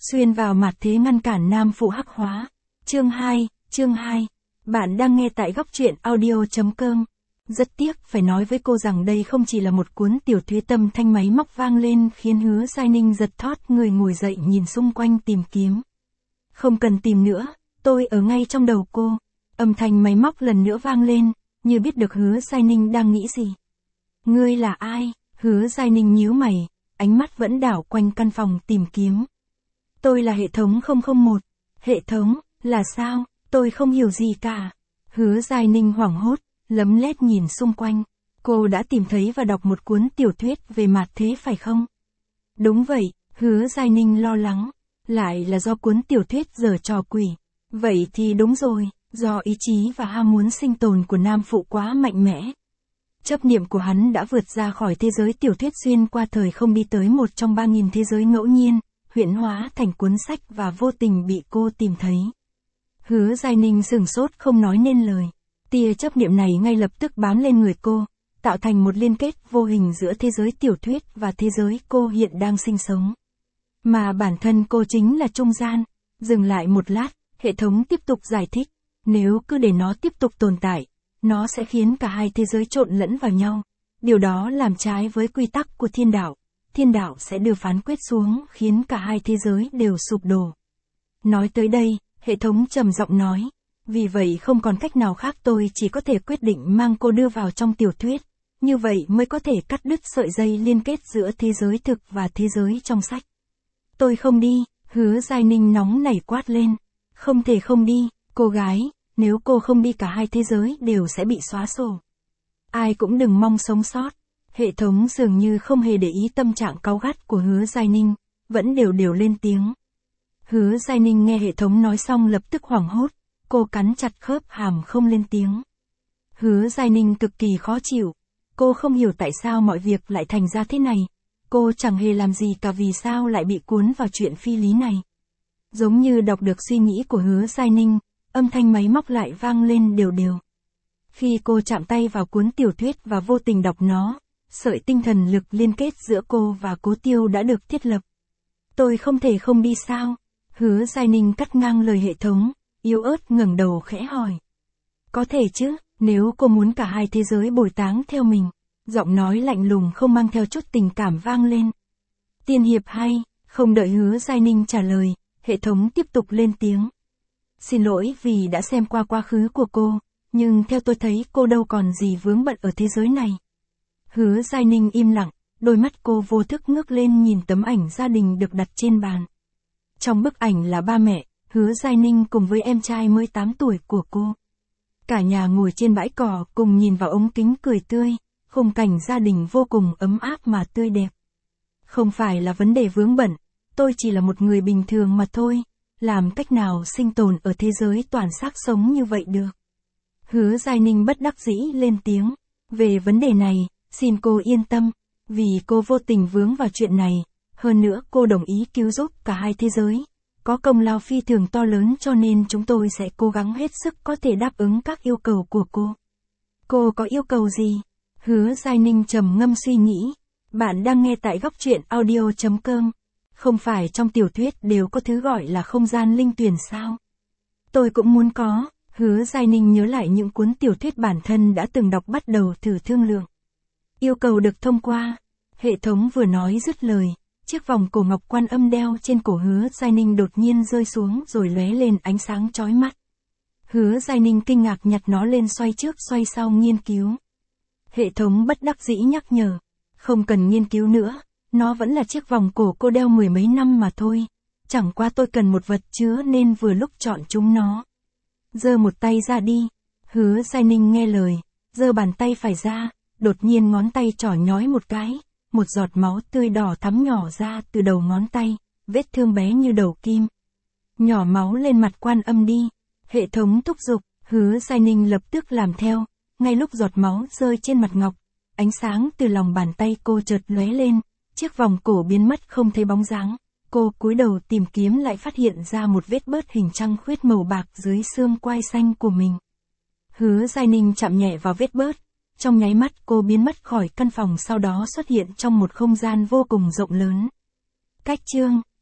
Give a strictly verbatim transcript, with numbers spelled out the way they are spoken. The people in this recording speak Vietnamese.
Xuyên vào mặt thế ngăn cản nam phụ hắc hóa. Chương hai, chương hai. Bạn đang nghe tại góc truyện audio chấm com. Rất tiếc phải nói với cô rằng đây không chỉ là một cuốn tiểu thuyết, tâm thanh máy móc vang lên khiến Hứa Giai Ninh giật thót người, ngồi dậy nhìn xung quanh tìm kiếm. Không cần tìm nữa, tôi ở ngay trong đầu cô. Âm thanh máy móc lần nữa vang lên, như biết được Hứa Giai Ninh đang nghĩ gì. Ngươi là ai? Hứa Giai Ninh nhíu mày, ánh mắt vẫn đảo quanh căn phòng tìm kiếm. Tôi là hệ thống không không một. Hệ thống, là sao? Tôi không hiểu gì cả. Hứa Giai Ninh hoảng hốt, lấm lét nhìn xung quanh. Cô đã tìm thấy và đọc một cuốn tiểu thuyết về mặt thế phải không? Đúng vậy, Hứa Giai Ninh lo lắng. Lại là do cuốn tiểu thuyết giở trò quỷ. Vậy thì đúng rồi, do ý chí và ham muốn sinh tồn của nam phụ quá mạnh mẽ. Chấp niệm của hắn đã vượt ra khỏi thế giới tiểu thuyết, xuyên qua thời không đi tới một trong ba nghìn thế giới ngẫu nhiên, huyễn hóa thành cuốn sách và vô tình bị cô tìm thấy. Hứa Giai Ninh sửng sốt không nói nên lời. Tia chấp niệm này ngay lập tức bám lên người cô, tạo thành một liên kết vô hình giữa thế giới tiểu thuyết và thế giới cô hiện đang sinh sống. Mà bản thân cô chính là trung gian. Dừng lại một lát, hệ thống tiếp tục giải thích. Nếu cứ để nó tiếp tục tồn tại, nó sẽ khiến cả hai thế giới trộn lẫn vào nhau. Điều đó làm trái với quy tắc của thiên đạo. Thiên đạo sẽ đưa phán quyết xuống khiến cả hai thế giới đều sụp đổ. Nói tới đây, hệ thống trầm giọng nói. Vì vậy không còn cách nào khác, tôi chỉ có thể quyết định mang cô đưa vào trong tiểu thuyết. Như vậy mới có thể cắt đứt sợi dây liên kết giữa thế giới thực và thế giới trong sách. Tôi không đi, Hứa Giai Ninh nóng nảy quát lên. Không thể không đi, cô gái, nếu cô không đi cả hai thế giới đều sẽ bị xóa sổ. Ai cũng đừng mong sống sót. Hệ thống dường như không hề để ý tâm trạng cáu gắt của Hứa Giai Ninh, vẫn đều đều lên tiếng. Hứa Giai Ninh nghe hệ thống nói xong lập tức hoảng hốt, cô cắn chặt khớp hàm không lên tiếng. Hứa Giai Ninh cực kỳ khó chịu, cô không hiểu tại sao mọi việc lại thành ra thế này, cô chẳng hề làm gì cả, vì sao lại bị cuốn vào chuyện phi lý này. Giống như đọc được suy nghĩ của Hứa Giai Ninh, âm thanh máy móc lại vang lên đều đều. Khi cô chạm tay vào cuốn tiểu thuyết và vô tình đọc nó, sợi tinh thần lực liên kết giữa cô và Cố Tiêu đã được thiết lập. Tôi không thể không đi sao? Hứa Giai Ninh cắt ngang lời hệ thống, yếu ớt ngẩng đầu khẽ hỏi. Có thể chứ, nếu cô muốn cả hai thế giới bồi táng theo mình. Giọng nói lạnh lùng không mang theo chút tình cảm vang lên. Tiên hiệp hay? Không đợi Hứa Giai Ninh trả lời, hệ thống tiếp tục lên tiếng. Xin lỗi vì đã xem qua quá khứ của cô, nhưng theo tôi thấy cô đâu còn gì vướng bận ở thế giới này. Hứa Giai Ninh im lặng, đôi mắt cô vô thức ngước lên nhìn tấm ảnh gia đình được đặt trên bàn. Trong bức ảnh là ba mẹ, Hứa Giai Ninh cùng với em trai mới tám tuổi của cô. Cả nhà ngồi trên bãi cỏ cùng nhìn vào ống kính cười tươi, khung cảnh gia đình vô cùng ấm áp mà tươi đẹp. Không phải là vấn đề vướng bận, tôi chỉ là một người bình thường mà thôi, làm cách nào sinh tồn ở thế giới toàn xác sống như vậy được. Hứa Giai Ninh bất đắc dĩ lên tiếng, về vấn đề này, xin cô yên tâm, vì cô vô tình vướng vào chuyện này, hơn nữa cô đồng ý cứu giúp cả hai thế giới, có công lao phi thường to lớn, cho nên chúng tôi sẽ cố gắng hết sức có thể đáp ứng các yêu cầu của cô. Cô có yêu cầu gì? Hứa Giai Ninh trầm ngâm suy nghĩ. Bạn đang nghe tại góc truyện audio chấm com. Không phải trong tiểu thuyết đều có thứ gọi là không gian linh tuyển sao? Tôi cũng muốn có. Hứa Giai Ninh nhớ lại những cuốn tiểu thuyết bản thân đã từng đọc, bắt đầu thử thương lượng. Yêu cầu được thông qua. Hệ thống vừa nói dứt lời, chiếc vòng cổ ngọc Quan Âm đeo trên cổ Hứa Giai Ninh đột nhiên rơi xuống rồi lóe lên ánh sáng chói mắt. Hứa Giai Ninh kinh ngạc nhặt nó lên, xoay trước xoay sau nghiên cứu. Hệ thống bất đắc dĩ nhắc nhở, không cần nghiên cứu nữa, nó vẫn là chiếc vòng cổ cô đeo mười mấy năm mà thôi, chẳng qua tôi cần một vật chứa nên vừa lúc chọn chúng nó. Giơ một tay ra đi. Hứa Giai Ninh nghe lời, giơ bàn tay phải ra, đột nhiên ngón tay trỏ nhói một cái, một giọt máu tươi đỏ thắm nhỏ ra từ đầu ngón tay, vết thương bé như đầu kim. Nhỏ máu lên mặt Quan Âm đi. Hệ thống thúc giục, Hứa Giai Ninh lập tức làm theo. Ngay lúc giọt máu rơi trên mặt ngọc, ánh sáng từ lòng bàn tay cô chợt lóe lên, chiếc vòng cổ biến mất không thấy bóng dáng. Cô cúi đầu tìm kiếm lại phát hiện ra một vết bớt hình trăng khuyết màu bạc dưới xương quai xanh của mình. Hứa Giai Ninh chạm nhẹ vào vết bớt, trong nháy mắt cô biến mất khỏi căn phòng, sau đó xuất hiện trong một không gian vô cùng rộng lớn. Cách chương